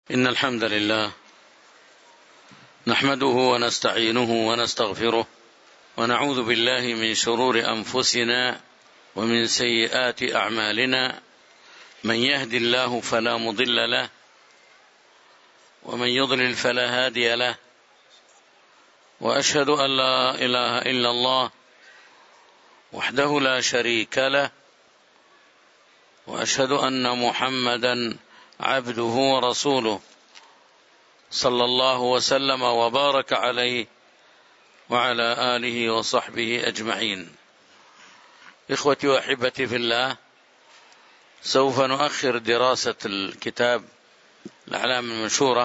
إن الحمد لله نحمده ونستعينه ونستغفره ونعوذ بالله من شرور أنفسنا ومن سيئات أعمالنا. من يهد الله فلا مضل له ومن يضلل فلا هادي له، وأشهد أن لا إله إلا الله وحده لا شريك له، وأشهد أن محمدا عبده ورسوله صلى الله وسلم وبارك عليه وعلى آله وصحبه أجمعين. إخوتي وأحبتي في الله، سوف نؤخر دراسة الكتاب الأعلام المنشورة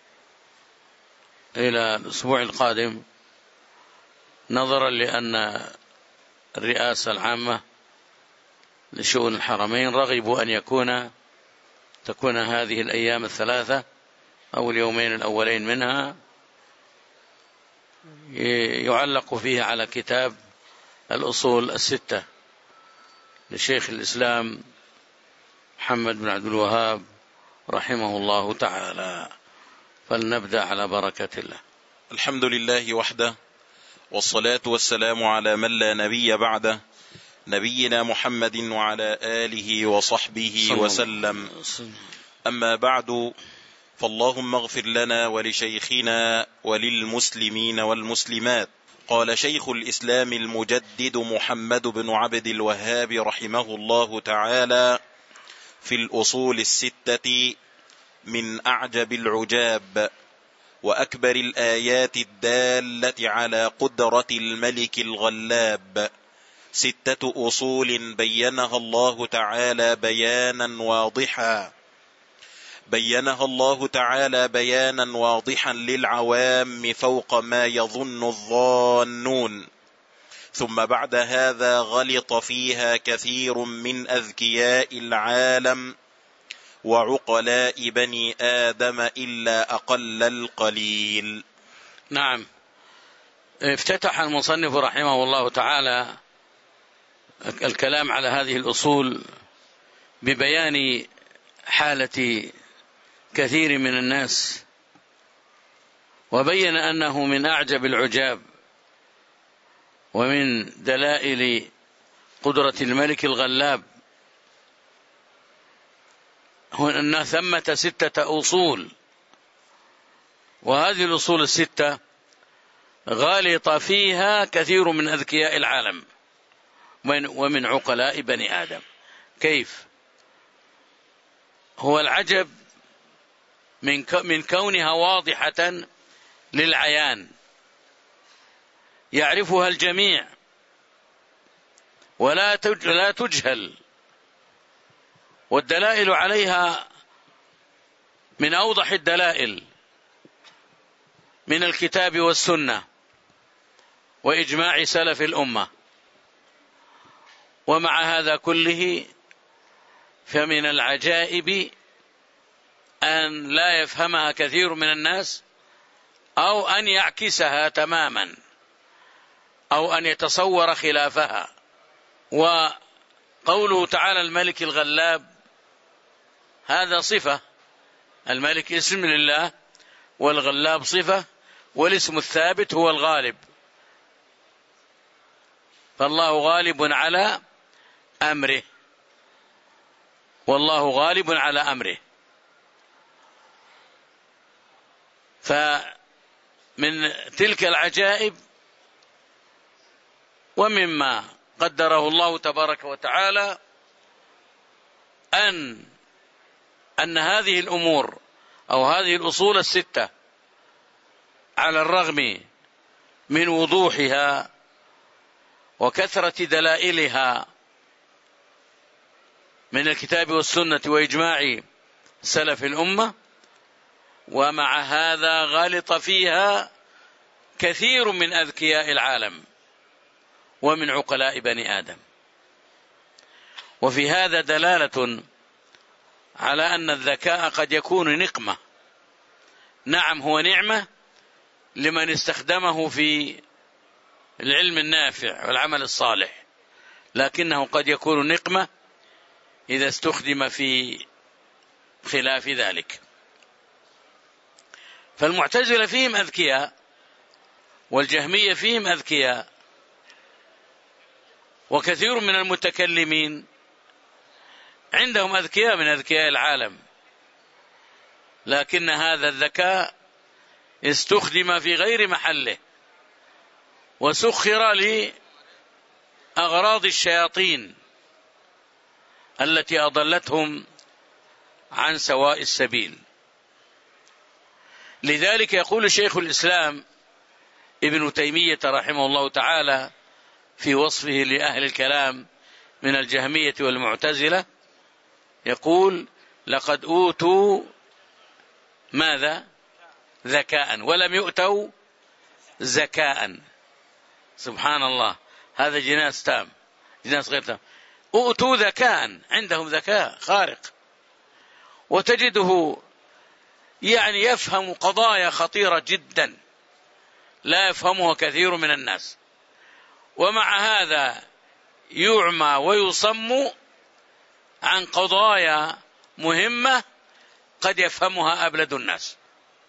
إلى الأسبوع القادم، نظرا لأن الرئاسة العامة لشؤون الحرمين رغبوا أن تكون هذه الأيام الثلاثة أو اليومين الأولين منها يعلق فيها على كتاب الأصول الستة لشيخ الإسلام محمد بن عبد الوهاب رحمه الله تعالى. فلنبدأ على بركة الله. الحمد لله وحده، والصلاة والسلام على من لا نبي بعده، نبينا محمد وعلى آله وصحبه وسلم. أما بعد، فاللهم اغفر لنا ولشيخنا وللمسلمين والمسلمات. قال شيخ الإسلام المجدد محمد بن عبد الوهاب رحمه الله تعالى في الأصول الستة: من أعجب العجاب وأكبر الآيات الدالة على قدرة الملك الغلاب 6 أصول بينها الله تعالى بيانا واضحا للعوام فوق ما يظن الظانون، ثم بعد هذا غلط فيها كثير من أذكياء العالم وعقلاء بني آدم إلا أقل القليل. نعم، افتتح المصنف رحمه الله تعالى الكلام على هذه الأصول ببيان حالة كثير من الناس، وبين أنه من أعجب العجاب ومن دلائل قدرة الملك الغلاب أن ثمة 6 أصول، وهذه الأصول الستة غالط فيها كثير من أذكياء العالم ومن عقلاء بني آدم. كيف؟ هو العجب من كونها واضحة للعيان يعرفها الجميع ولا تجهل، والدلائل عليها من أوضح الدلائل من الكتاب والسنة وإجماع سلف الأمة. ومع هذا كله فمن العجائب أن لا يفهمها كثير من الناس، أو أن يعكسها تماما، أو أن يتصور خلافها. وقوله تعالى الملك الغلاب هذا صفة، الملك اسم لله والغلاب صفة، والاسم الثابت هو الغالب، فالله غالب على أمره، والله غالب على أمره. فمن تلك العجائب ومما قدره الله تبارك وتعالى أن هذه الأمور أو هذه الأصول الستة على الرغم من وضوحها وكثرة دلائلها من الكتاب والسنة وإجماع سلف الأمة، ومع هذا غلط فيها كثير من أذكياء العالم ومن عقلاء بني آدم. وفي هذا دلالة على أن الذكاء قد يكون نقمة. نعم، هو نعمة لمن استخدمه في العلم النافع والعمل الصالح، لكنه قد يكون نقمة إذا استخدم في خلاف ذلك. فالمعتزلة فيهم أذكياء، والجهمية فيهم أذكياء، وكثير من المتكلمين عندهم أذكياء من أذكياء العالم، لكن هذا الذكاء استخدم في غير محله، وسخر لأغراض الشياطين التي أضلتهم عن سواء السبيل. لذلك يقول شيخ الإسلام ابن تيمية رحمه الله تعالى في وصفه لأهل الكلام من الجهمية والمعتزلة، يقول: لقد أوتوا ماذا؟ ذكاء، ولم يؤتوا زكاء. سبحان الله، هذا جناس تام، جناس غير تام. أوتوا ذكاء، عندهم ذكاء خارق، وتجده يعني يفهم قضايا خطيرة جدا لا يفهمها كثير من الناس، ومع هذا يعمى ويصم عن قضايا مهمة قد يفهمها أبلد الناس.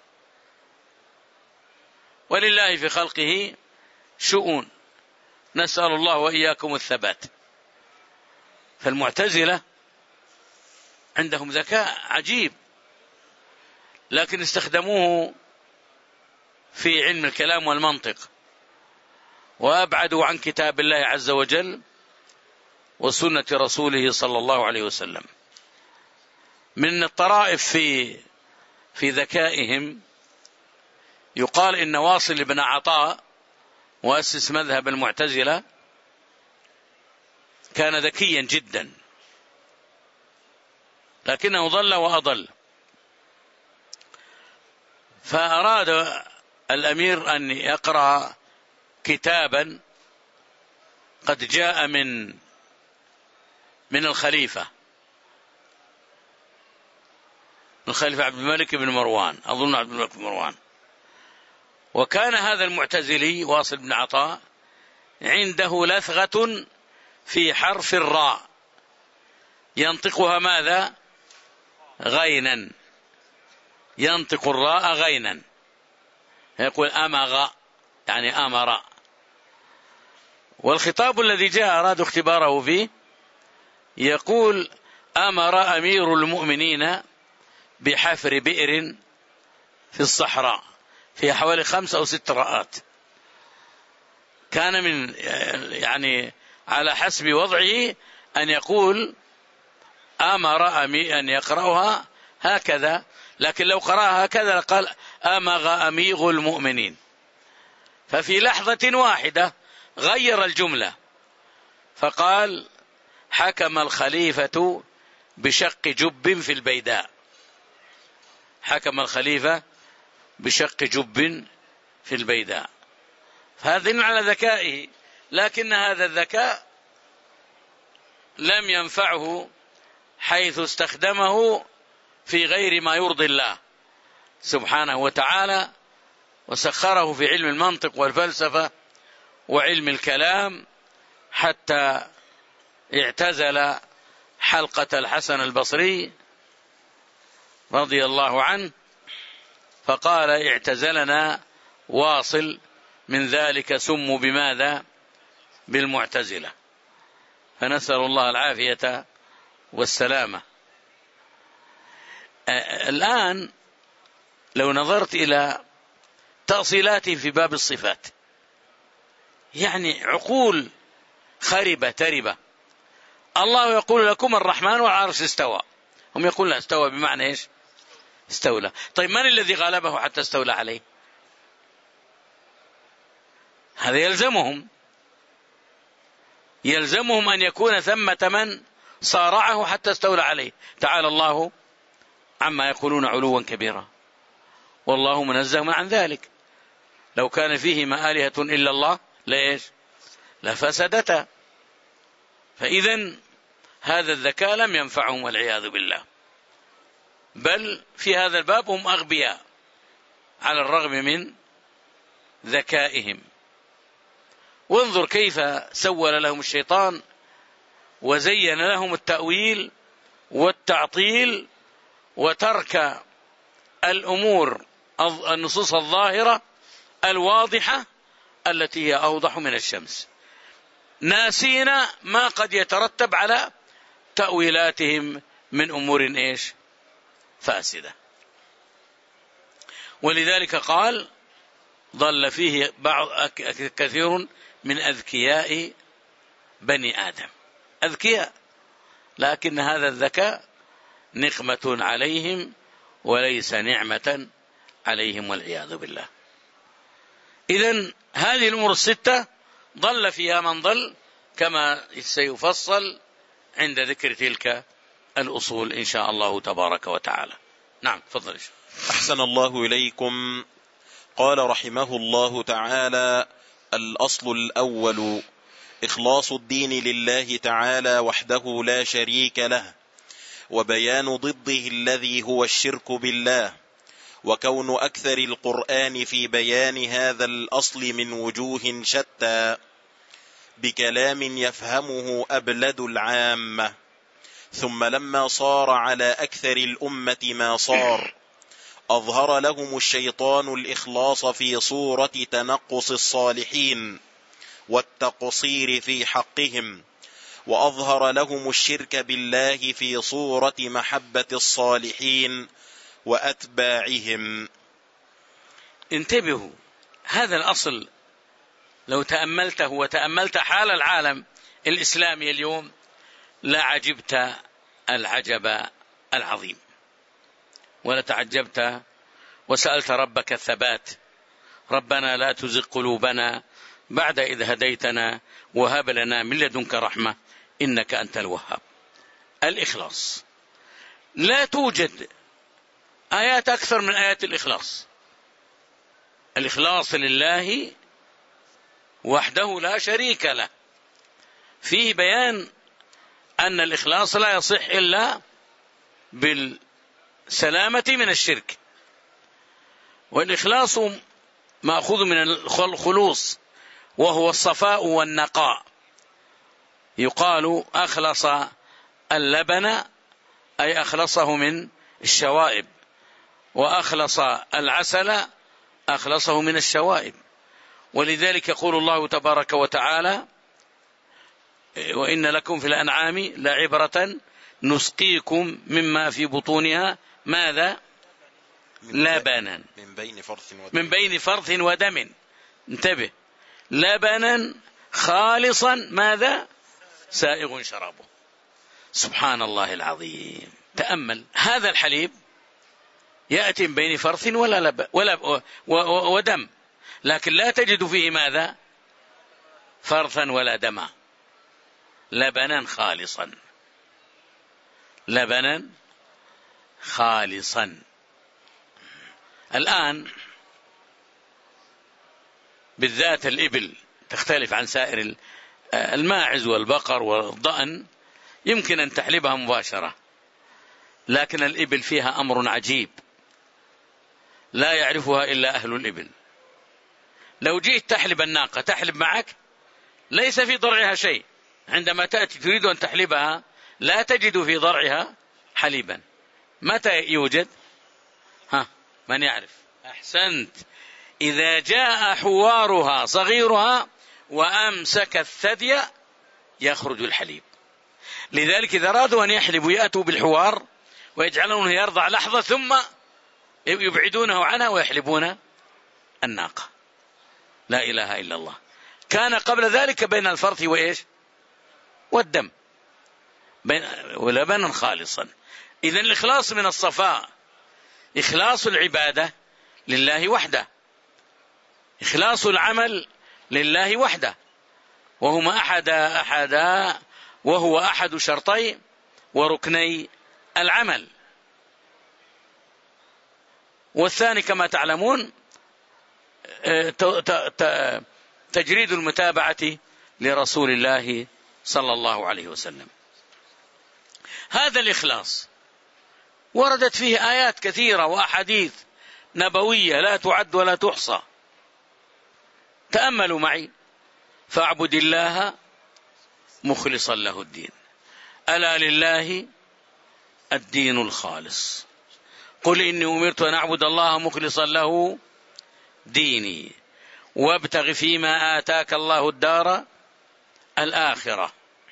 ولله في خلقه شؤون، نسأل الله وإياكم الثبات. فالمعتزلة عندهم ذكاء عجيب، لكن استخدموه في علم الكلام والمنطق، وأبعدوا عن كتاب الله عز وجل وسنة رسوله صلى الله عليه وسلم. من الطرائف في ذكائهم يقال إن واصل بن عطاء مؤسس مذهب المعتزلة كان ذكيا جدا، لكنه ضل وأضل، فأراد الأمير أن يقرأ كتابا قد جاء من الخليفة عبد الملك بن مروان، أظن عبد الملك بن مروان. وكان هذا المعتزلي واصل بن عطاء عنده لثغة في حرف الراء، ينطقها ماذا؟ غينا، ينطق الراء غينا، يقول أمغ، يعني أمر. والخطاب الذي جاء أرادوا اختباره فيه، يقول: أمر أمير المؤمنين بحفر بئر في الصحراء فيها حوالي 5 أو 6 رأات. كان من يعني على حسب وضعه أن يقول أمر أن يقرأها هكذا، لكن لو قرأها هكذا قال أمغ أميغ المؤمنين. ففي لحظة واحدة غير الجملة فقال: حكم الخليفة بشق جب في البيداء. حكم الخليفة بشق جب في البيداء. فهذا يدل على ذكائه، لكن هذا الذكاء لم ينفعه حيث استخدمه في غير ما يرضي الله سبحانه وتعالى، وسخره في علم المنطق والفلسفة وعلم الكلام، حتى اعتزل حلقة الحسن البصري رضي الله عنه، فقال: اعتزلنا واصل، من ذلك سموا بماذا؟ بالمعتزلة. فنسأل الله العافية والسلامة. الآن لو نظرت إلى تأصيلات في باب الصفات، يعني عقول خربة تربة. الله يقول لكم الرحمن على العرش استوى، هم يقول لا، استوى بمعنى إيش؟ استولى. طيب من الذي غلبه حتى استولى عليه؟ هذا يلزمهم أن يكون ثمة من صارعه حتى استولى عليه. تعالى الله عما يقولون علوا كبيرا، والله منزه عن ذلك. لو كان فيهما آلهة إلا الله لإيش؟ لفسدتا. فإذن هذا الذكاء لم ينفعهم والعياذ بالله، بل في هذا الباب هم أغبياء على الرغم من ذكائهم. وانظر كيف سول لهم الشيطان وزين لهم التأويل والتعطيل وترك الأمور النصوص الظاهرة الواضحة التي هي أوضح من الشمس، ناسين ما قد يترتب على تأويلاتهم من أمور إيش فاسدة. ولذلك قال ضل فيه كثير من أذكياء بني آدم، أذكياء، لكن هذا الذكاء نقمة عليهم وليس نعمة عليهم والعياذ بالله. إذن هذه الأمور الستة ضل فيها من ضل، كما سيفصل عند ذكر تلك الأصول إن شاء الله تبارك وتعالى. نعم تفضل. أحسن الله إليكم. قال رحمه الله تعالى: الأصل الأول إخلاص الدين لله تعالى وحده لا شريك له، وبيان ضده الذي هو الشرك بالله، وكون أكثر القرآن في بيان هذا الأصل من وجوه شتى بكلام يفهمه أبلد العامة. ثم لما صار على أكثر الأمة ما صار، أظهر لهم الشيطان الإخلاص في صورة تنقص الصالحين والتقصير في حقهم، وأظهر لهم الشرك بالله في صورة محبة الصالحين وأتباعهم. انتبهوا، هذا الأصل لو تأملته وتأملت حال العالم الإسلامي اليوم لعجبت العجب العظيم، ولتعجبت وسألت ربك الثبات: ربنا لا تزغ قلوبنا بعد إذ هديتنا وهب لنا من لدنك رحمة إنك أنت الوهاب. الإخلاص، لا توجد آيات أكثر من آيات الإخلاص. الإخلاص لله وحده لا شريك له، فيه بيان أن الإخلاص لا يصح إلا بالسلامة من الشرك، والإخلاص مأخوذ من الخلوص وهو الصفاء والنقاء. يقال أخلص اللبن أي أخلصه من الشوائب، وأخلص العسل أخلصه من الشوائب. ولذلك يقول الله تبارك وتعالى: وإن لكم في الأنعام لعبرة نسقيكم مما في بطونها ماذا؟ لبنا من بين فرث ودم. انتبه، لبنا خالصا ماذا؟ سائغ شرابه. سبحان الله العظيم. تأمل، هذا الحليب يأتي من بين فرث ودم، لكن لا تجد فيه ماذا؟ فرثا ولا دما، لبنا خالصا، لبنا خالصا. الآن بالذات الإبل تختلف عن سائر الماعز والبقر والضأن، يمكن أن تحلبها مباشرة، لكن الإبل فيها أمر عجيب لا يعرفها إلا أهل الإبل. لو جئت تحلب الناقة تحلب معك، ليس في ضرعها شيء، عندما تأتي تريد أن تحلبها لا تجد في ضرعها حليبا. متى يوجد؟ من يعرف؟ أحسنت، إذا جاء حوارها صغيرها وأمسك الثدي يخرج الحليب. لذلك إذا أرادوا أن يحلبوا يأتوا بالحوار ويجعلونه يرضع لحظة ثم يبعدونه عنها ويحلبون الناقة. لا إله إلا الله. كان قبل ذلك بين الفرث وإيش؟ والدم، ولبنا خالصا. إذن الإخلاص من الصفاء، إخلاص العبادة لله وحده، إخلاص العمل لله وحده، وهو أحد شرطي وركني العمل. والثاني كما تعلمون تجريد المتابعة لرسول الله صلى الله عليه وسلم. هذا الإخلاص وردت فيه آيات كثيرة وأحاديث نبوية لا تعد ولا تحصى. تأملوا معي: فاعبد الله مخلصا له الدين، ألا لله الدين الخالص، قل إني أمرت أن أعبد الله مخلصا له ديني وابتغ فيما آتاك الله الدار الآخرة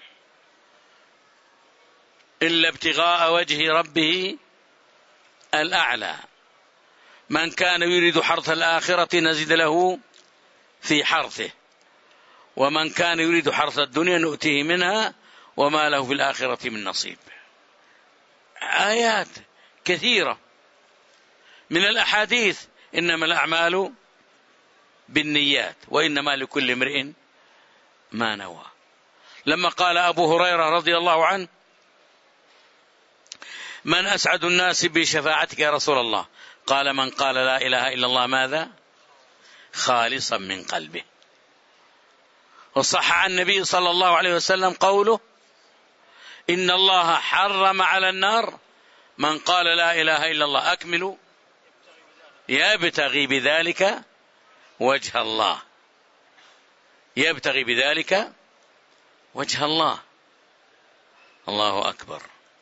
إلا ابتغاء وجه ربه الأعلى من كان يريد حرث الآخرة نزد له في حرثه ومن كان يريد حرث الدنيا نؤتيه منها وما له في الآخرة من نصيب. آيات كثيرة من الأحاديث إنما الأعمال بالنيات وإنما لكل امرئ ما نوى. لما قال أبو هريرة رضي الله عنه من أسعد الناس بشفاعتك يا رسول الله؟ قال من قال لا إله إلا الله ماذا؟ خالصا من قلبه. وصح عن النبي صلى الله عليه وسلم قوله إن الله حرم على النار من قال لا إله إلا الله أكملوا يبتغي بذلك وجه الله، يبتغي بذلك وجه الله. الله أكبر.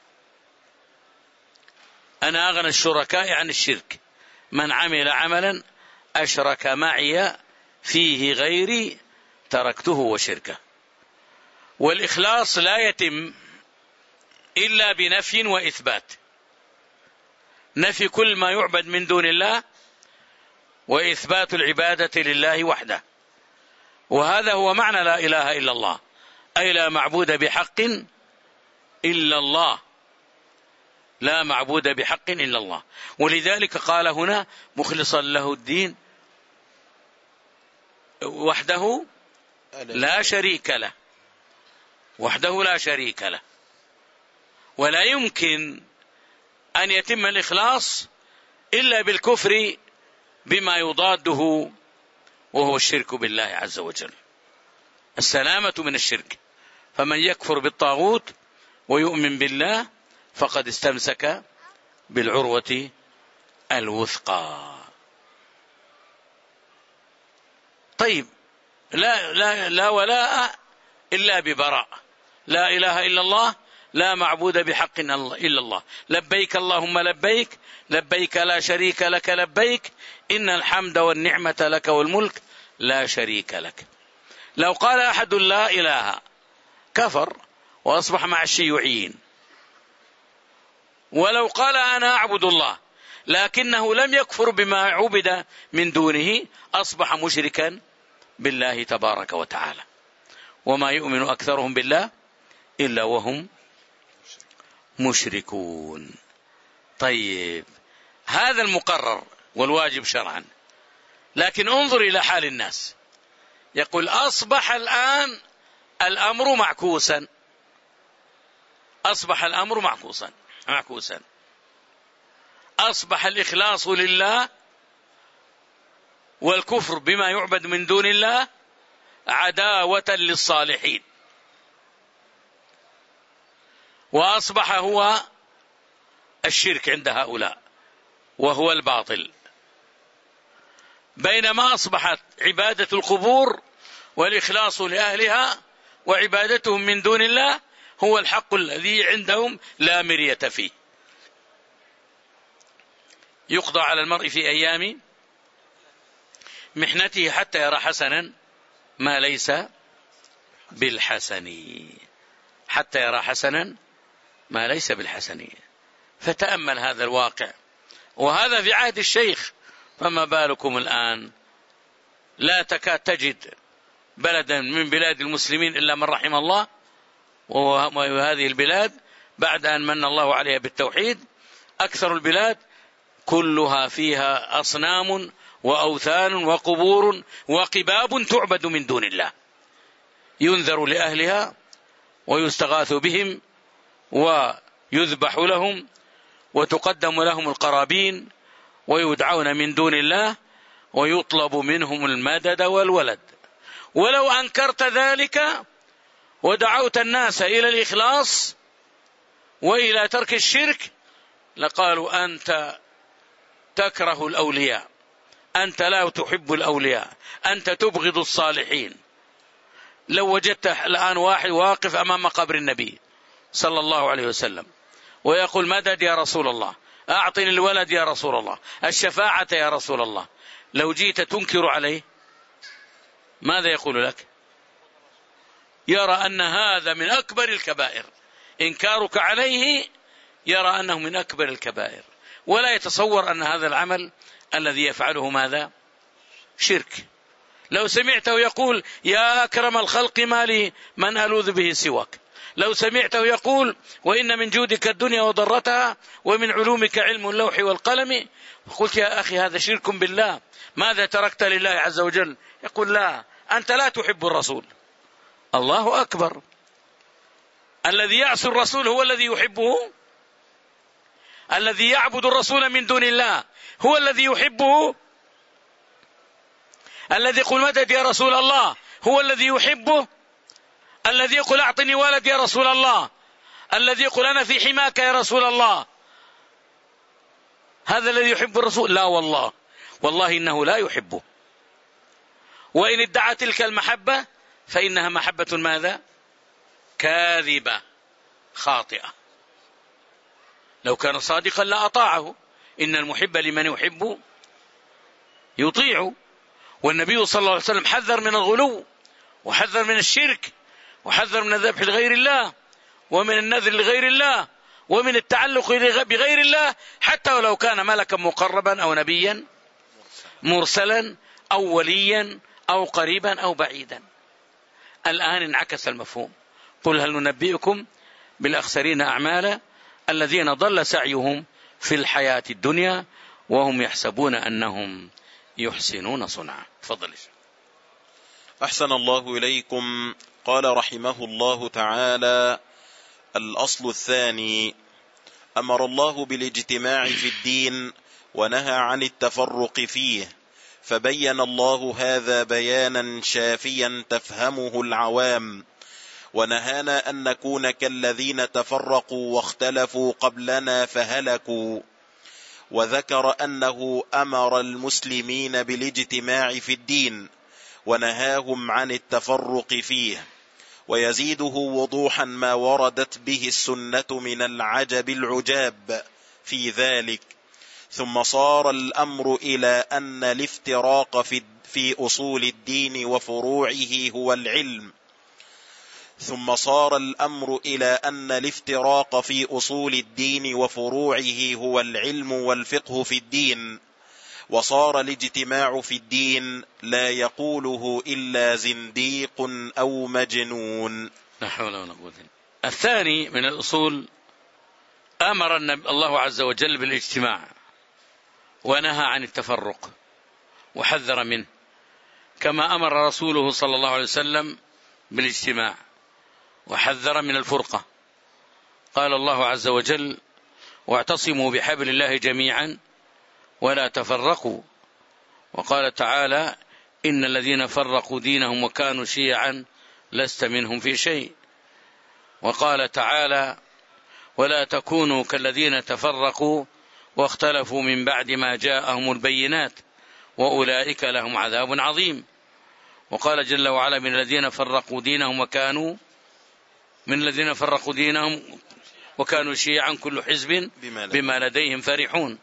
أنا أغنى الشركاء عن الشرك من عمل عملا أشرك معي فيه غيري تركته وشركه. والإخلاص لا يتم إلا بنفي وإثبات، نفي كل ما يعبد من دون الله وإثبات العبادة لله وحده. وهذا هو معنى لا إله إلا الله، أي لا معبود بحق إلا الله، لا معبود بحق إلا الله. ولذلك قال هنا مخلصا له الدين وحده لا شريك له، وحده لا شريك له. ولا يمكن أن يتم الإخلاص إلا بالكفر بما يضاده وهو الشرك بالله عز وجل، السلامة من الشرك. فمن يكفر بالطاغوت ويؤمن بالله فقد استمسك بالعروة الوثقى. طيب، لا ولاء إلا ببراء، لا إله إلا الله، لا معبود بحق إلا الله، لبيك اللهم لبيك، لبيك لا شريك لك لبيك، إن الحمد والنعمة لك والملك لا شريك لك. لو قال أحد لا إله كفر وأصبح مع الشيوعيين. ولو قال أنا أعبد الله لكنه لم يكفر بما عبد من دونه أصبح مشركا بالله تبارك وتعالى. وما يؤمن أكثرهم بالله إلا وهم مشركون. طيب، هذا المقرر والواجب شرعا. لكن انظر إلى حال الناس، يقول أصبح الآن الأمر معكوسا، أصبح الأمر معكوسا، أصبح الإخلاص لله والكفر بما يعبد من دون الله عداوة للصالحين، وأصبح هو الشرك عند هؤلاء وهو الباطل. بينما أصبحت عبادة القبور والإخلاص لأهلها وعبادتهم من دون الله هو الحق الذي عندهم لا مرية فيه. يقضى على المرء في أيام محنته حتى يرى حسنا ما ليس بالحسن، حتى يرى حسنا ما ليس بالحسن. فتأمل هذا الواقع، وهذا في عهد الشيخ، فما بالكم الآن؟ لا تكاد تجد بلدا من بلاد المسلمين إلا من رحم الله، وهذه البلاد بعد أن من الله عليها بالتوحيد أكثر البلاد كلها فيها أصنام وأوثان وقبور وقباب تعبد من دون الله، ينذر لأهلها ويستغاث بهم ويذبح لهم وتقدم لهم القرابين ويدعون من دون الله ويطلب منهم المدد والولد. ولو أنكرت ذلك ودعوت الناس إلى الإخلاص وإلى ترك الشرك لقالوا أنت تكره الأولياء، أنت لا تحب الأولياء، أنت تبغض الصالحين. لو وجدت الآن واحد واقف أمام قبر النبي صلى الله عليه وسلم ويقول مدد يا رسول الله، أعطني الولد يا رسول الله، الشفاعة يا رسول الله، لو جيت تنكر عليه ماذا يقول لك؟ يرى أن هذا من أكبر الكبائر، إنكارك عليه يرى أنه من أكبر الكبائر، ولا يتصور أن هذا العمل الذي يفعله ماذا؟ شرك. لو سمعته يقول يا أكرم الخلق ما لي من ألوذ به سواك، لو سمعته يقول وإن من جودك الدنيا وضرتها ومن علومك علم اللوح والقلم، قلت يا أخي هذا شرك بالله، ماذا تركت لله عز وجل؟ يقول لا، أنت لا تحب الرسول. الله أكبر، الذي يعصي الرسول هو الذي يحبه، الذي يعبد الرسول من دون الله هو الذي يحبه، الذي يقول مدد يا رسول الله هو الذي يحبه، الذي يقول أعطني ولد يا رسول الله، الذي يقول أنا في حماك يا رسول الله، هذا الذي يحب الرسول؟ لا والله، والله إنه لا يحبه. وإن ادعى تلك المحبة فإنها محبة ماذا؟ كاذبة خاطئة. لو كان صادقا لا أطاعه، إن المحب لمن يحب يطيع. والنبي صلى الله عليه وسلم حذر من الغلو، وحذر من الشرك، وحذر من الذبح لغير الله، ومن النذر لغير الله، ومن التعلق بغير الله، حتى ولو كان ملكا مقربا أو نبيا مرسلا أو وليا أو قريبا أو بعيدا. الآن انعكس المفهوم. قل هل ننبئكم بالأخسرين أعمالا الذين ضل سعيهم في الحياة الدنيا وهم يحسبون أنهم يحسنون صنعا. تفضل. أحسن الله إليكم. قال رحمه الله تعالى: الأصل الثاني: أمر الله بالاجتماع في الدين ونهى عن التفرق فيه، فبين الله هذا بيانا شافيا تفهمه العوام، ونهانا أن نكون كالذين تفرقوا واختلفوا قبلنا فهلكوا، وذكر أنه أمر المسلمين بالاجتماع في الدين ونهاهم عن التفرق فيه، ويزيده وضوحا ما وردت به السنة من العجب العجاب في ذلك. ثم صار الأمر إلى أن الافتراق في أصول الدين وفروعه هو العلم ثم صار الأمر إلى أن الافتراق في أصول الدين وفروعه هو العلم والفقه في الدين، وصار الاجتماع في الدين لا يقوله إلا زنديق أو مجنون. لا حول ولا قوة. الثاني من الأصول: أمر الله عز وجل بالاجتماع ونهى عن التفرق وحذر منه، كما أمر رسوله صلى الله عليه وسلم بالاجتماع وحذر من الفرقة. قال الله عز وجل: واعتصموا بحبل الله جميعا ولا تفرقوا. وقال تعالى: إن الذين فرقوا دينهم وكانوا شيعا لست منهم في شيء. وقال تعالى: ولا تكونوا كالذين تفرقوا واختلفوا من بعد ما جاءهم البينات وأولئك لهم عذاب عظيم. وقال جل وعلا: من الذين فرقوا دينهم وكانوا شيعا كل حزب بما لديهم فرحون.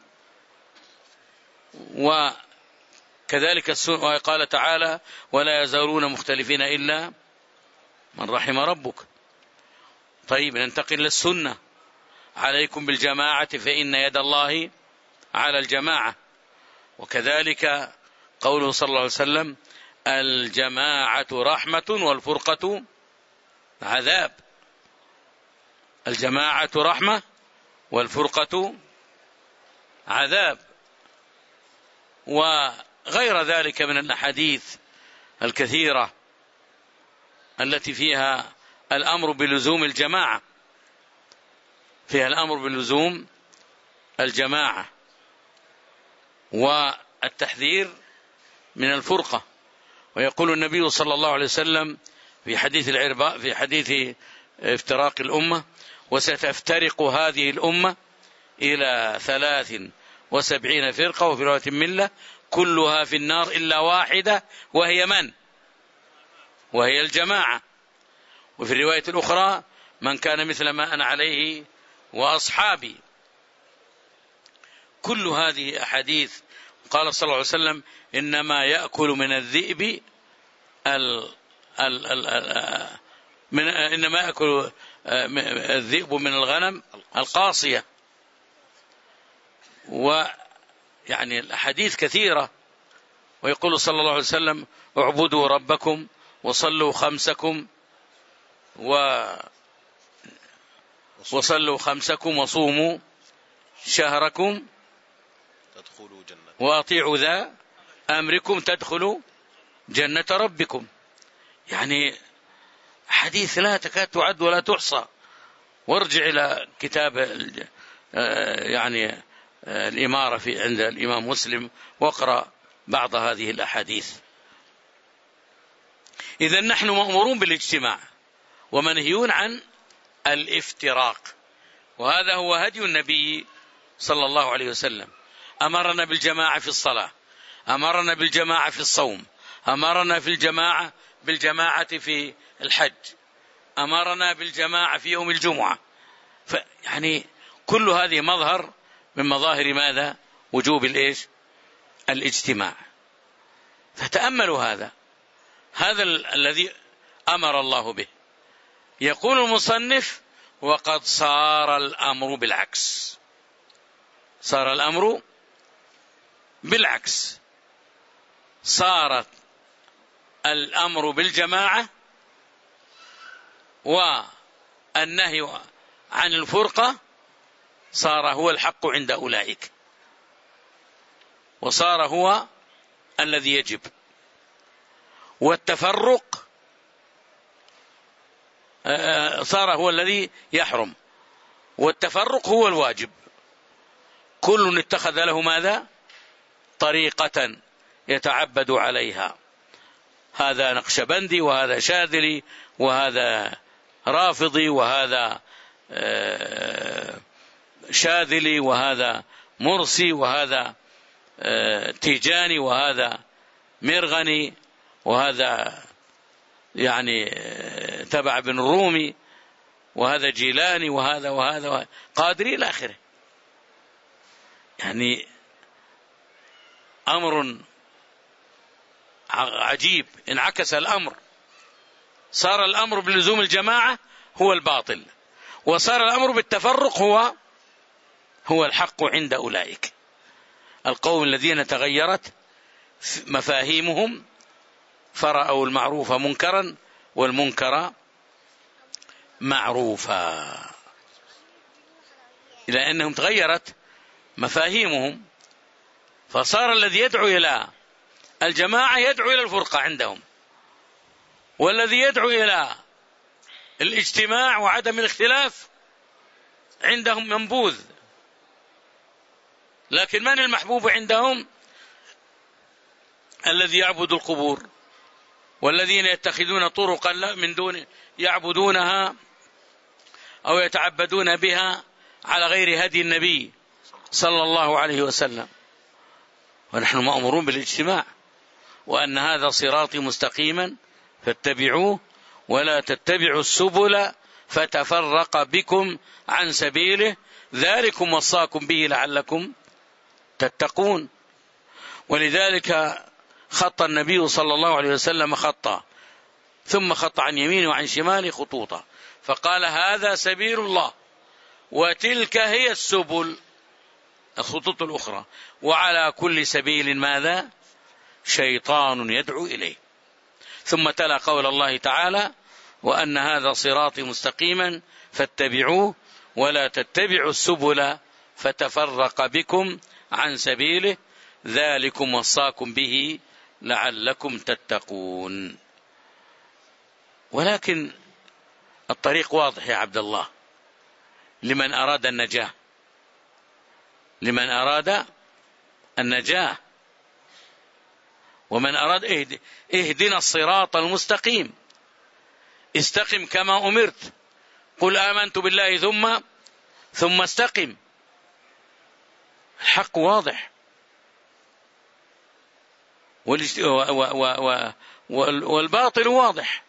وكذلك قال تعالى: ولا يزالون مختلفين إلا من رحم ربك. طيب، ننتقل للسنة: عليكم بالجماعة فإن يد الله على الجماعة. وكذلك قوله صلى الله عليه وسلم: الجماعة رحمة والفرقة عذاب. الجماعة رحمة والفرقة عذاب. وغير ذلك من الأحاديث الكثيرة التي فيها الأمر بلزوم الجماعة، والتحذير من الفرقة. ويقول النبي صلى الله عليه وسلم في حديث العرباء في حديث افتراق الأمة: وستفترق هذه الأمة إلى 73 فرقة، وفي رواية ملة، كلها في النار إلا واحدة، وهي من؟ وهي الجماعة. وفي الرواية الأخرى: من كان مثل ما أنا عليه وأصحابي. كل هذه أحاديث. قال صلى الله عليه وسلم إنما يأكل من الذئب إنما يأكل الذئب من الغنم القاصية. ويعني الأحاديث كثيرة. ويقول صلى الله عليه وسلم اعبدوا ربكم وصلوا خمسكم وصوموا شهركم وأطيعوا ذا أمركم تدخلوا جنة ربكم. يعني حديث لا تكاد تعد ولا تحصى. وارجع إلى كتاب يعني الإمارة في عند الإمام مسلم واقرأ بعض هذه الأحاديث. إذن نحن مأمورون بالاجتماع ومنهيون عن الافتراق، وهذا هو هدي النبي صلى الله عليه وسلم. أمرنا بالجماعة في الصلاة، أمرنا بالجماعة في الصوم، أمرنا بالجماعة في الحج، أمرنا بالجماعة في يوم الجمعة. يعني كل هذه مظهر من مظاهر ماذا؟ وجوب الاجتماع. فتأملوا هذا الذي أمر الله به. يقول المصنف وقد صار الأمر بالعكس. صار الأمر بالعكس، صارت الأمر بالجماعة والنهي عن الفرقة صار هو الحق عند أولئك، وصار هو الذي يجب، والتفرق صار هو الذي يحرم، والتفرق هو الواجب. كل اتخذ له ماذا؟ طريقة يتعبد عليها. هذا نقشبندي، وهذا شاذلي، وهذا رافضي، وهذا شاذلي، وهذا مرسي، وهذا تيجاني، وهذا مرغني، وهذا يعني تبع بن الرومي، وهذا جيلاني، وهذا قادري إلى آخره. يعني أمر عجيب، انعكس الأمر. صار الأمر بلزوم الجماعة هو الباطل، وصار الأمر بالتفرق هو الحق عند أولئك القوم الذين تغيرت مفاهيمهم، فرأوا المعروف منكرا والمنكر معروفا، إلى أنهم تغيرت مفاهيمهم. فصار الذي يدعو إلى الجماعة يدعو إلى الفرقة عندهم، والذي يدعو إلى الاجتماع وعدم الاختلاف عندهم منبوذ. لكن من المحبوب عندهم؟ الذي يعبد القبور، والذين يتخذون طرقا من دون يعبدونها أو يتعبدون بها على غير هدي النبي صلى الله عليه وسلم. ونحن مأمورون بالاجتماع، وأن هذا صراطي مستقيما فاتبعوه ولا تتبعوا السبل فتفرق بكم عن سبيله ذلكم وصاكم به لعلكم تتقون. ولذلك خط النبي صلى الله عليه وسلم خطا، ثم خط عن يمينه وعن شماله خطوطا، فقال هذا سبيل الله وتلك هي السبل، الخطوط الأخرى، وعلى كل سبيل ماذا؟ شيطان يدعو إليه. ثم تلا قول الله تعالى وأن هذا صراطي مستقيما فاتبعوه ولا تتبعوا السبل فتفرق بكم عن سبيله ذلكم وصاكم به لعلكم تتقون. ولكن الطريق واضح يا عبد الله لمن أراد النجاة، لمن أراد النجاة، ومن أراد اهدنا الصراط المستقيم، استقم كما أمرت، قل آمنت بالله ثم استقم. الحق واضح والباطل واضح،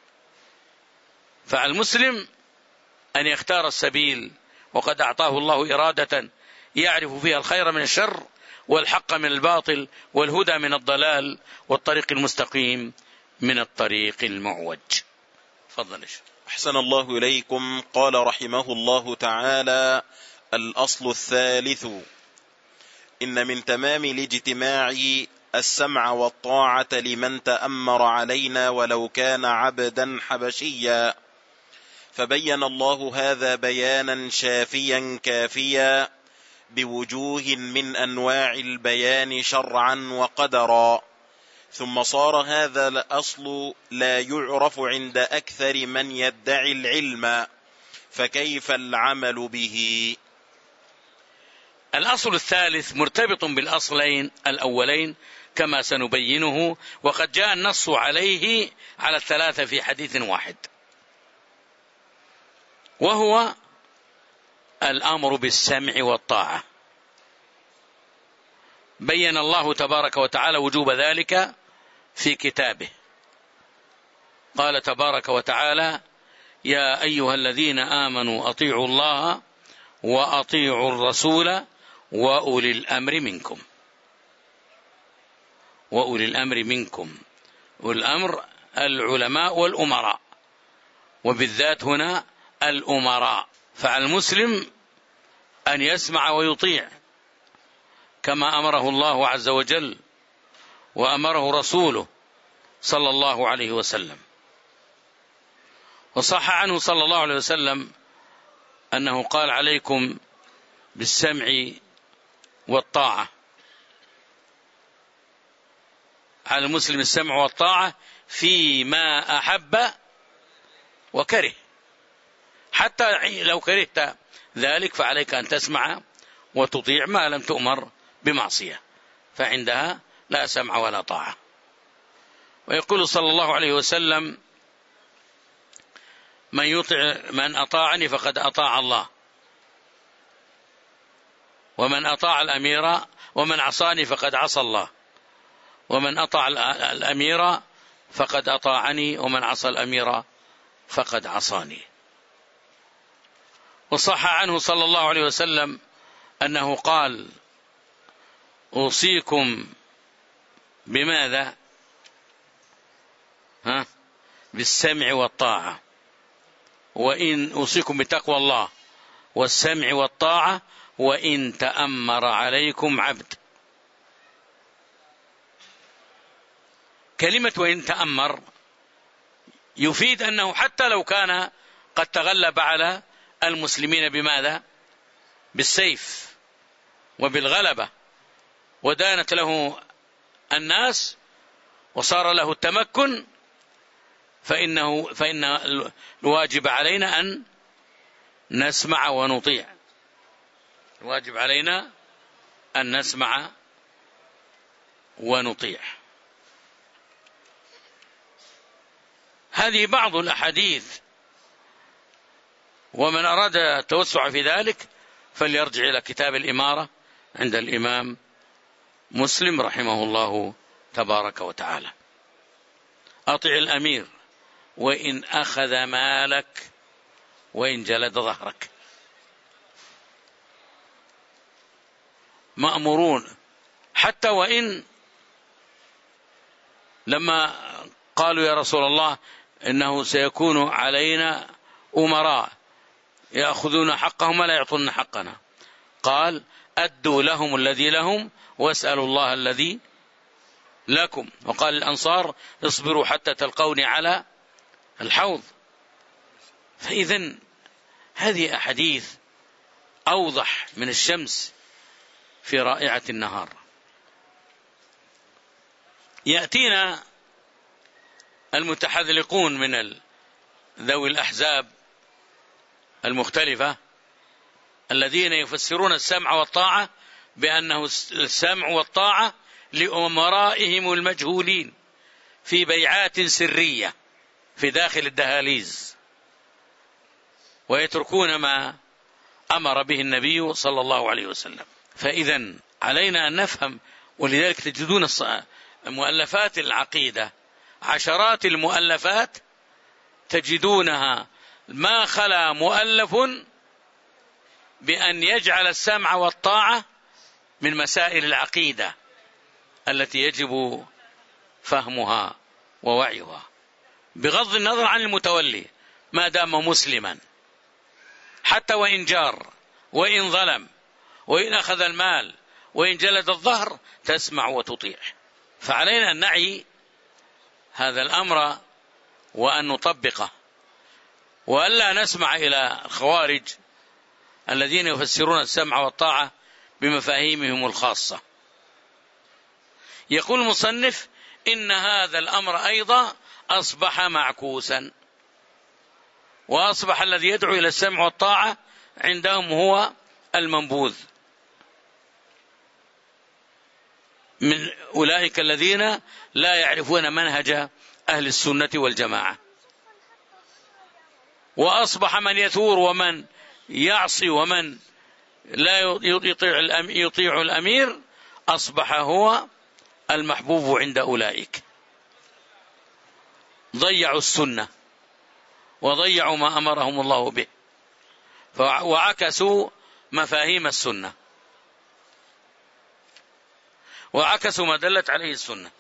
فعلى المسلم أن يختار السبيل، وقد أعطاه الله إرادة يعرف فيها الخير من الشر والحق من الباطل والهدى من الضلال والطريق المستقيم من الطريق المعوج. تفضل. أحسن الله إليكم. قال رحمه الله تعالى: الأصل الثالث: إن من تمام الاجتماع السمع والطاعة لمن تأمر علينا ولو كان عبدا حبشيا. فبين الله هذا بيانا شافيا كافيا بوجوه من أنواع البيان شرعا وقدرا، ثم صار هذا الأصل لا يعرف عند أكثر من يدعي العلم، فكيف العمل به؟ الأصل الثالث مرتبط بالأصلين الأولين كما سنبينه، وقد جاء النص عليه على الثلاثة في حديث واحد، وهو الأمر بالسمع والطاعة. بين الله تبارك وتعالى وجوب ذلك في كتابه. قال تبارك وتعالى: يا أيها الذين آمنوا أطيعوا الله وأطيعوا الرسول وأولي الأمر منكم. وأولي الأمر منكم، والأمر العلماء والأمراء، وبالذات هنا الأمراء. فعلى المسلم أن يسمع ويطيع كما أمره الله عز وجل وأمره رسوله صلى الله عليه وسلم. وصح عنه صلى الله عليه وسلم أنه قال: عليكم بالسمع والطاعة. على المسلم السمع والطاعة فيما أحب وكره، حتى لو كرهت ذلك فعليك أن تسمع وتطيع ما لم تؤمر بمعصية، فعندها لا سمع ولا طاعة. ويقول صلى الله عليه وسلم: من أطاعني فقد أطاع الله، ومن أطاع الأمير ومن عصاني فقد عصى الله، ومن أطاع الأمير فقد أطاعني، ومن عصى الأمير فقد عصاني. وصح عنه صلى الله عليه وسلم أنه قال: أوصيكم بماذا؟ بالسمع والطاعة، وإن أوصيكم بتقوى الله والسمع والطاعة وإن تأمر عليكم عبد. كلمة وإن تأمر يفيد أنه حتى لو كان قد تغلب على المسلمين بماذا؟ بالسيف وبالغلبة، ودانت له الناس وصار له التمكن، فإن الواجب علينا أن نسمع ونطيع. الواجب علينا أن نسمع ونطيع. هذه بعض الأحاديث، ومن أراد التوسع في ذلك فليرجع إلى كتاب الإمارة عند الإمام مسلم رحمه الله تبارك وتعالى. أطع الأمير وإن أخذ مالك وإن جلد ظهرك. مأمورون، حتى وإن لما قالوا يا رسول الله إنه سيكون علينا أمراء يأخذون حقهم ولا يعطون حقنا، قال: أدوا لهم الذي لهم واسألوا الله الذي لكم. وقال الأنصار: اصبروا حتى تلقوني على الحوض. فإذن هذه أحاديث أوضح من الشمس في رائعة النهار. يأتينا المتحذلقون من ذوي الأحزاب المختلفة الذين يفسرون السمع والطاعة بأنه السمع والطاعة لأمرائهم المجهولين في بيعات سرية في داخل الدهاليز، ويتركون ما أمر به النبي صلى الله عليه وسلم. فإذن علينا أن نفهم، ولذلك تجدون مؤلفات العقيدة عشرات بأن يجعل السمع والطاعة من مسائل العقيدة التي يجب فهمها ووعيها، بغض النظر عن المتولي ما دام مسلما، حتى وإن جار، وإن ظلم، وإن أخذ المال، وإن جلد الظهر، تسمع وتطيع. فعلينا أن نعي هذا الأمر وأن نطبقه، وألا نسمع إلى الخوارج الذين يفسرون السمع والطاعة بمفاهيمهم الخاصة. يقول المصنف: إن هذا الأمر أيضا أصبح معكوسا، وأصبح الذي يدعو إلى السمع والطاعة عندهم هو المنبوذ من أولئك الذين لا يعرفون منهج أهل السنة والجماعة، وأصبح من يثور ومن يعصي ومن لا يطيع الأمير أصبح هو المحبوب عند أولئك. ضيعوا السنة وضيعوا ما أمرهم الله به، وعكسوا مفاهيم السنة، وعكسوا ما دلت عليه السنة.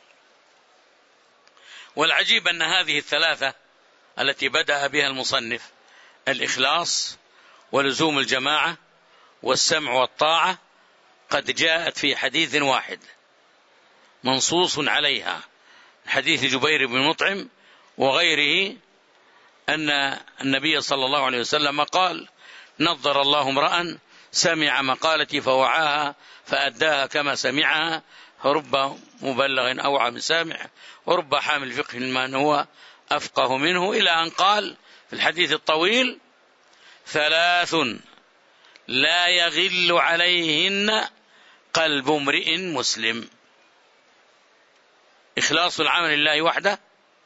والعجيب أن هذه الثلاثة التي بدأ بها المصنف، الإخلاص ولزوم الجماعة والسمع والطاعة، قد جاءت في حديث واحد منصوص عليها، حديث جبير بن مطعم وغيره، أن النبي صلى الله عليه وسلم قال: نظر الله امرأ سمع مقالتي فوعاها فأداها كما سمعها، فرب مبلغ أوعى من سامع، ورب حامل فقه من هو أفقه منه، إلى أن قال في الحديث الطويل: ثلاث لا يغل عليهن قلب امرئ مسلم: إخلاص العمل لله وحده،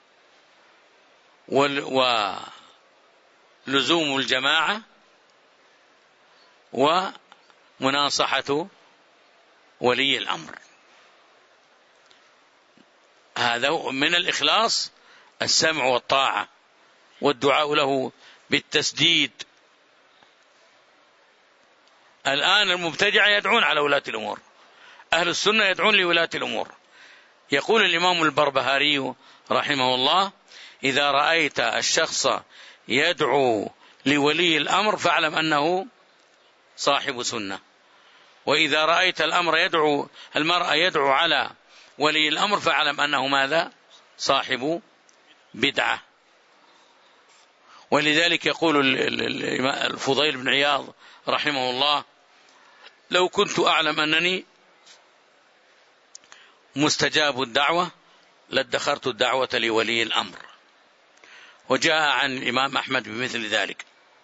ولزوم الجماعة، ومناصحة ولي الأمر. هذا من الإخلاص السمع والطاعة والدعاء له بالتسديد. الآن المبتدعة يدعون على ولاة الأمور، أهل السنة يدعون لولاة الأمور. يقول الإمام البربهاري رحمه الله: إذا رأيت الشخص يدعو لولي الأمر فاعلم أنه صاحب سنة، وإذا رأيت المرأة يدعو على ولي الأمر فاعلم أنه ماذا؟ صاحب بدعة. ولذلك يقول الفضيل بن عياض رحمه الله: لو كنت أعلم أنني مستجاب الدعوة لادخرت الدعوة لولي الأمر. وجاء عن الإمام أحمد بمثل ذلك،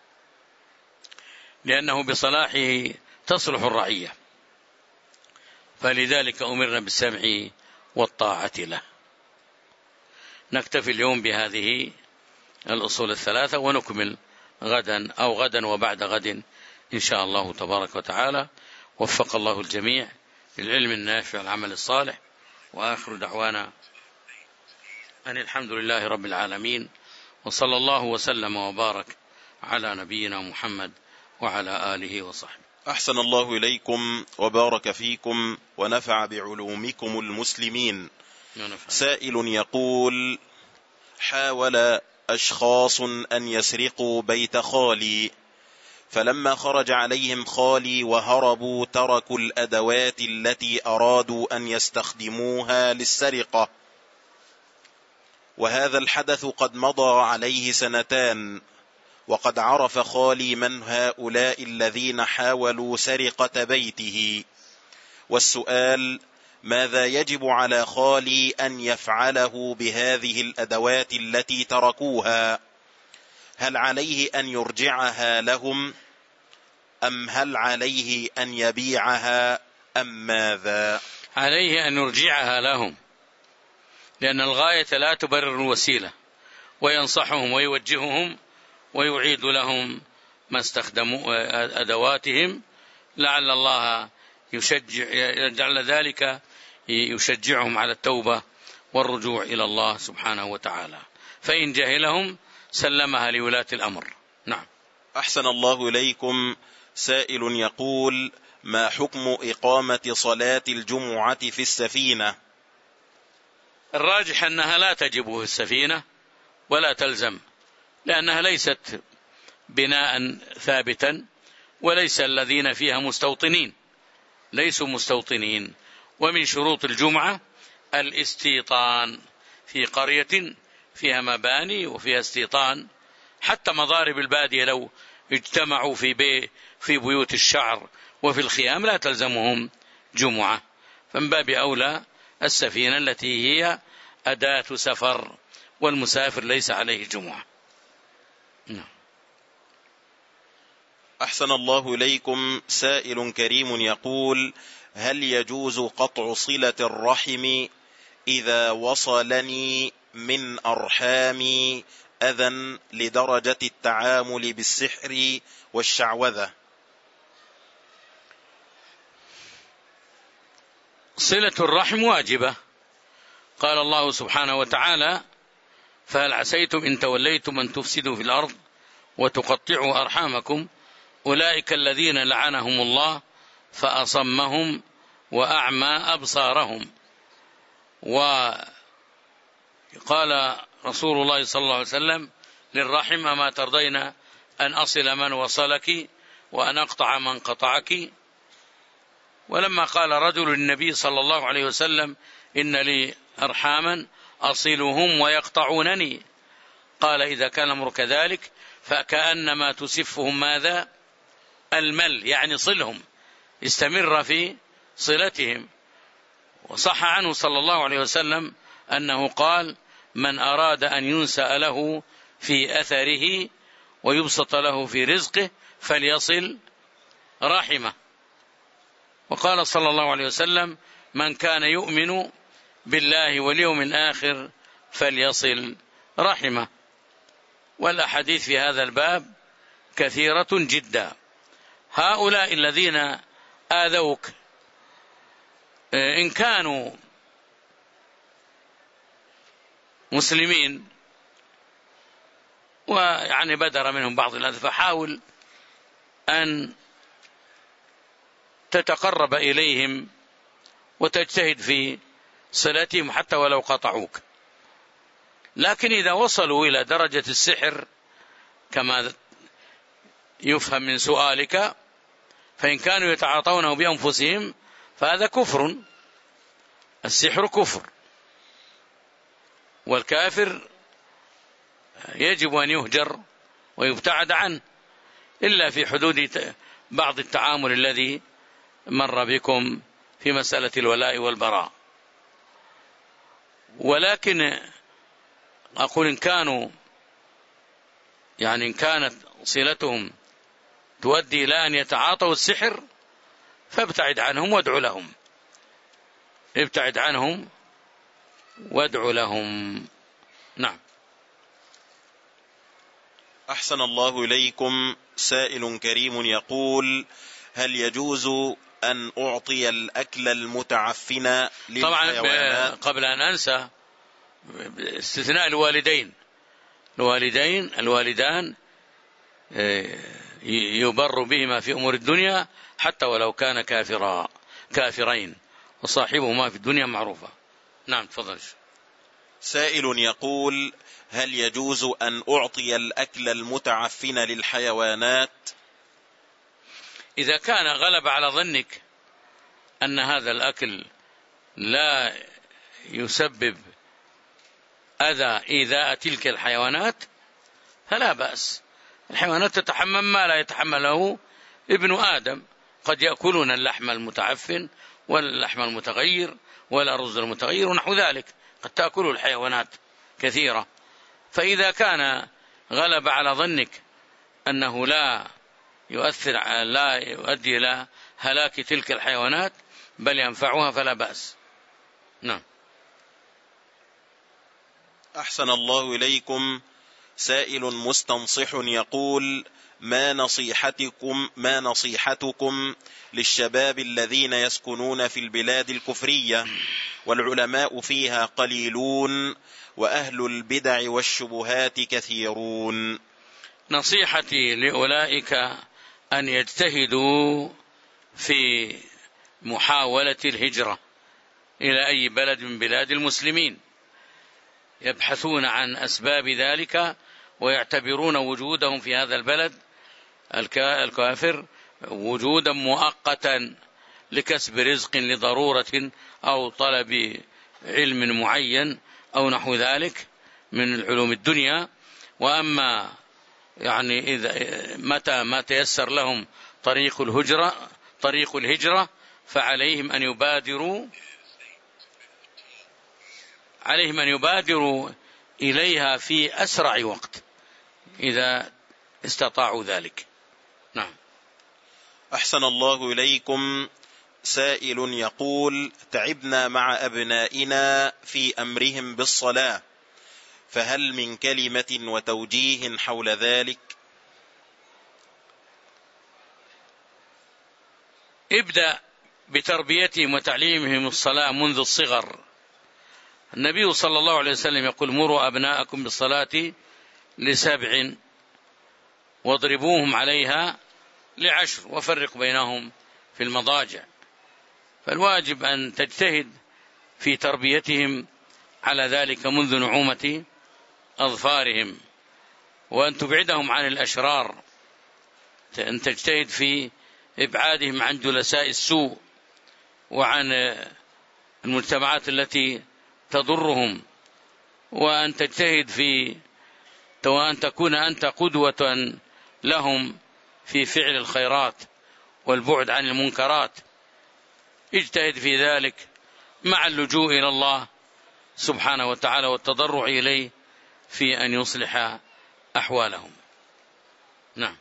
لأنه بصلاحه تصلح الرعية، فلذلك أمرنا بالسمع والطاعة له. نكتفي اليوم بهذه الأصول الثلاثة، ونكمل غدا وبعد غد إن شاء الله تبارك وتعالى. وفق الله الجميع للعلم النافع والعمل الصالح، وآخر دعوانا أن الحمد لله رب العالمين، وصلى الله وسلم وبارك على نبينا محمد وعلى آله وصحبه. أحسن الله إليكم وبارك فيكم ونفع بعلومكم المسلمين. سائل يقول: حاول أشخاص أن يسرقوا بيت خالي، فلما خرج عليهم خالي وهربوا تركوا الأدوات التي أرادوا أن يستخدموها للسرقة، وهذا الحدث قد مضى عليه 2 سنين، وقد عرف خالي من هؤلاء الذين حاولوا سرقة بيته. والسؤال: ماذا يجب على خالي أن يفعله بهذه الأدوات التي تركوها؟ هل عليه أن يرجعها لهم، أم هل عليه أن يبيعها، أم ماذا؟ عليه أن يرجعها لهم، لأن الغاية لا تبرر الوسيلة، وينصحهم ويوجههم ويعيد لهم ما استخدموا أدواتهم، لعل الله يجعل ذلك يشجعهم على التوبة والرجوع إلى الله سبحانه وتعالى، فإن جهلهم سلمها لولاة الأمر. نعم. أحسن الله إليكم. سائل يقول: ما حكم إقامة صلاة الجمعة في السفينة؟ الراجح أنها لا تجب في السفينة ولا تلزم، لأنها ليست بناء ثابتا، وليس الذين فيها مستوطنين، ليسوا مستوطنين. ومن شروط الجمعة الاستيطان، في قرية فيها مباني وفيها استيطان، حتى مضارب البادية لو اجتمعوا في بيوت الشعر وفي الخيام لا تلزمهم جمعة، فمن باب أولى السفينة التي هي أداة سفر، والمسافر ليس عليه جمعة. أحسن الله إليكم. سائل كريم يقول: هل يجوز قطع صلة الرحم إذا وصلني من أرحامي أذى لدرجة التعامل بالسحر والشعوذة؟ صلة الرحم واجبة، قال الله سبحانه وتعالى: فهل عسيتم إن توليتم أن تفسدوا في الأرض وتقطعوا أرحامكم أولئك الذين لعنهم الله فأصمهم وأعمى أبصارهم. وقال رسول الله صلى الله عليه وسلم للرحم: أما ترضين أن أصل من وصلك وأن أقطع من قطعك. ولما قال رجل للنبي صلى الله عليه وسلم: إن لي أرحاما أصلهم ويقطعونني، قال: إذا كان الأمر كذلك فكأنما تسفهم ماذا؟ المل، يعني صلهم، استمر في صلتهم. وصح عنه صلى الله عليه وسلم أنه قال: من أراد أن ينسأ له في أثره ويبسط له في رزقه فليصل رحمه. وقال صلى الله عليه وسلم: من كان يؤمن بالله واليوم الآخر فليصل رحمه. والأحاديث في هذا الباب كثيرة جدا. هؤلاء الذين آذوك إن كانوا مسلمين ويعني بدر منهم بعض الأذى، فحاول أن تتقرب إليهم وتجتهد في صلتهم حتى ولو قطعوك. لكن إذا وصلوا إلى درجة السحر كما يفهم من سؤالك، فإن كانوا يتعاطونه بأنفسهم فهذا كفر، السحر كفر، والكافر يجب أن يهجر ويبتعد عنه، إلا في حدود بعض التعامل الذي مر بكم في مسألة الولاء والبراء. ولكن أقول إن كانوا إن كانت صلتهم تؤدي إلى أن يتعاطوا السحر فابتعد عنهم وادعو لهم، ابتعد عنهم وادعو لهم. نعم. أحسن الله إليكم. سائل كريم يقول: هل يجوز أن أعطي الأكل المتعفن للحيوانات؟ طبعا قبل أن أنسى، استثناء الوالدان يبر بهما في أمور الدنيا حتى ولو كان كافرين، وصاحبهما في الدنيا معروفة. نعم تفضل. سائل يقول: هل يجوز أن أعطي الأكل المتعفن للحيوانات؟ إذا كان غلب على ظنك أن هذا الأكل لا يسبب أذى إيذاء تلك الحيوانات فلا بأس. الحيوانات تتحمل ما لا يتحمله ابن آدم، قد يأكلون اللحم المتعفن واللحم المتغير والأرز المتغير ونحو ذلك، قد تأكل الحيوانات كثيرة. فإذا كان غلب على ظنك أنه لا يؤدي إلى هلاك تلك الحيوانات بل ينفعها فلا بأس. نعم. أحسن الله إليكم. سائل مستنصح يقول: ما نصيحتكم للشباب الذين يسكنون في البلاد الكفرية والعلماء فيها قليلون وأهل البدع والشبهات كثيرون؟ نصيحتي لأولئك أن يجتهدوا في محاولة الهجرة إلى أي بلد من بلاد المسلمين، يبحثون عن أسباب ذلك ويعتبرون وجودهم في هذا البلد الكافر وجودا مؤقتا لكسب رزق لضرورة أو طلب علم معين أو نحو ذلك من العلوم الدنيا. وأما يعني متى ما تيسر لهم طريق الهجرة فعليهم أن يبادروا إليها في أسرع وقت إذا استطاعوا ذلك. نعم. أحسن الله إليكم. سائل يقول: تعبنا مع أبنائنا في أمرهم بالصلاة، فهل من كلمة وتوجيه حول ذلك؟ ابدأ بتربيتهم وتعليمهم الصلاة منذ الصغر. النبي صلى الله عليه وسلم يقول: مروا أبناءكم بالصلاة ل7 واضربوهم عليها ل10 وفرق بينهم في المضاجع. فالواجب أن تجتهد في تربيتهم على ذلك منذ نعومة أظفارهم، وأن تبعدهم عن الأشرار، أن تجتهد في إبعادهم عن جلساء السوء وعن المجتمعات التي تضرهم، وأن تجتهد في وأن تكون أنت قدوة لهم في فعل الخيرات والبعد عن المنكرات. اجتهد في ذلك مع اللجوء إلى الله سبحانه وتعالى والتضرع إليه في أن يصلح أحوالهم. نعم.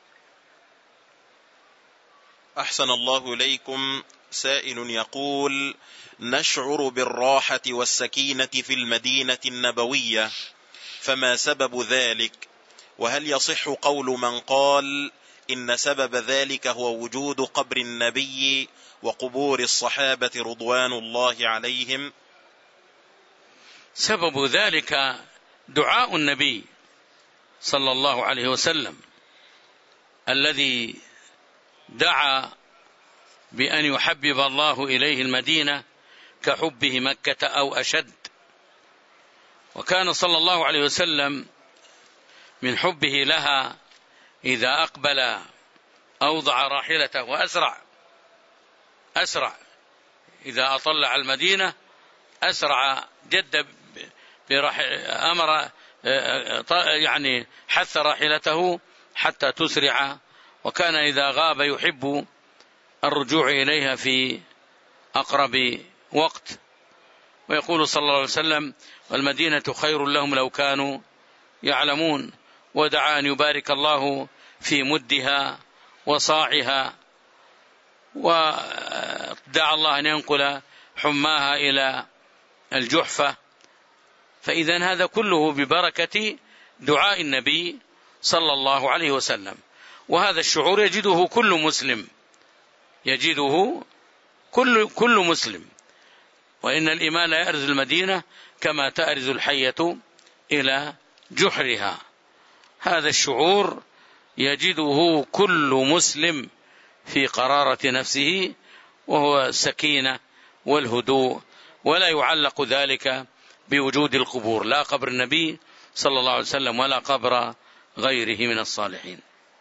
أحسن الله إليكم. سائل يقول: نشعر بالراحة والسكينة في المدينة النبوية، فما سبب ذلك؟ وهل يصح قول من قال إن سبب ذلك هو وجود قبر النبي وقبور الصحابة رضوان الله عليهم؟ سبب ذلك دعاء النبي صلى الله عليه وسلم الذي دعا بأن يحبب الله إليه المدينة كحبه مكة أو أشد. وكان صلى الله عليه وسلم من حبه لها إذا أقبل أوضع راحلته وأسرع إذا أطلع على المدينة أسرع جد أمر يعني حث راحلته حتى تسرع، وكان إذا غاب يحب الرجوع إليها في أقرب وقت. ويقول صلى الله عليه وسلم: والمدينة خير لهم لو كانوا يعلمون. ودعا أن يبارك الله في مدها وصاعها، ودعا الله أن ينقل حماها إلى الجحفة. فإذا هذا كله ببركة دعاء النبي صلى الله عليه وسلم. وهذا الشعور يجده كل مسلم. وإن الإيمان لا يأرز المدينة كما تأرز الحية إلى جحرها. هذا الشعور يجده كل مسلم في قرارة نفسه، وهو السكينة والهدوء، ولا يعلق ذلك بوجود القبور، لا قبر النبي صلى الله عليه وسلم ولا قبر غيره من الصالحين.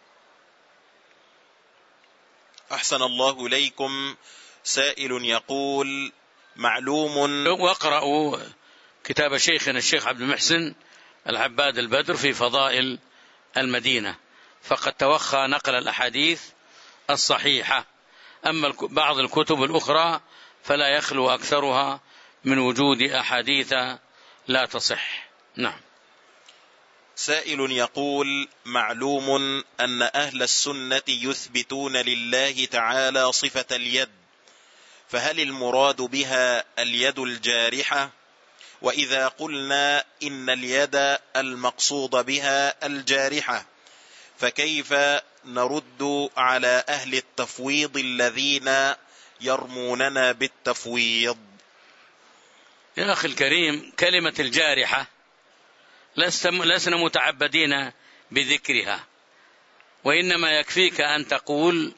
أحسن الله إليكم. سائل يقول: معلوم. واقرأوا كتاب شيخنا الشيخ عبد المحسن العباد البدر في فضائل المدينة، فقد توخى نقل الأحاديث الصحيحة. أما بعض الكتب الأخرى فلا يخلو أكثرها من وجود أحاديث لا تصح. نعم. سائل يقول: معلوم أن أهل السنة يثبتون لله تعالى صفة اليد، فهل المراد بها اليد الجارحة؟ وإذا قلنا إن اليد المقصود بها الجارحة، فكيف نرد على أهل التفويض الذين يرموننا بالتفويض؟ يا أخي الكريم، كلمة الجارحة لسنا متعبدين بذكرها، وإنما يكفيك أن تقول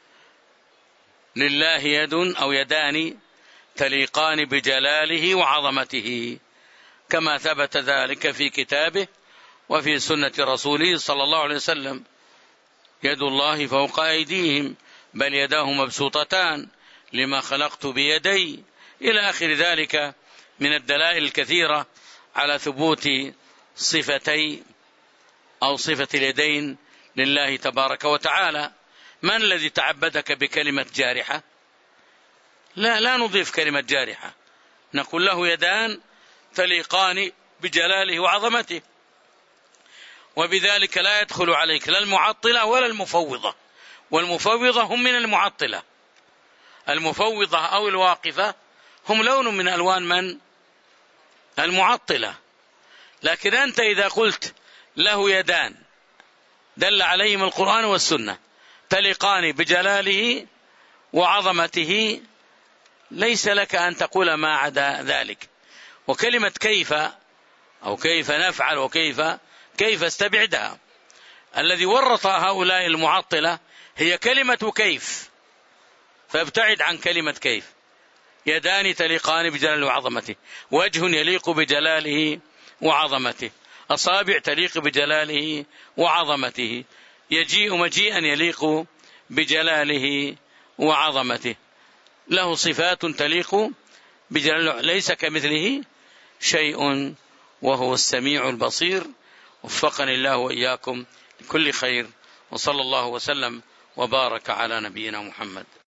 لله يد أو يدان تليقان بجلاله وعظمته، كما ثبت ذلك في كتابه وفي سنة رسوله صلى الله عليه وسلم: يد الله فوق أيديهم بل يداه مبسوطتان لما خلقت بيدي، إلى آخر ذلك من الدلائل الكثيرة على ثبوت صفتي أو صفة اليدين لله تبارك وتعالى. من الذي تعبدك بكلمة جارحة؟ لا نضيف كلمة جارحة، نقول له يدان تليقان بجلاله وعظمته، وبذلك لا يدخل عليك لا المعطلة ولا المفوضة، والمفوضة هم من المعطلة، المفوضة أو الواقفة هم لون من ألوان من؟ المعطلة. لكن أنت إذا قلت له يدان دل عليهم القرآن والسنة تليقان بجلاله وعظمته، ليس لك أن تقول ما عدا ذلك. وكلمة كيف أو كيف نفعل وكيف استبعدها. الذي ورط هؤلاء المعطلة هي كلمة كيف، فابتعد عن كلمة كيف. يدان تليقان بجلاله وعظمته، وجه يليق بجلاله وعظمته، أصابع تليق بجلاله وعظمته، يجيء مجيئا يليق بجلاله وعظمته، له صفات تليق بجلاله، ليس كمثله شيء وهو السميع البصير. وفقني الله وإياكم لكل خير، وصلى الله وسلم وبارك على نبينا محمد.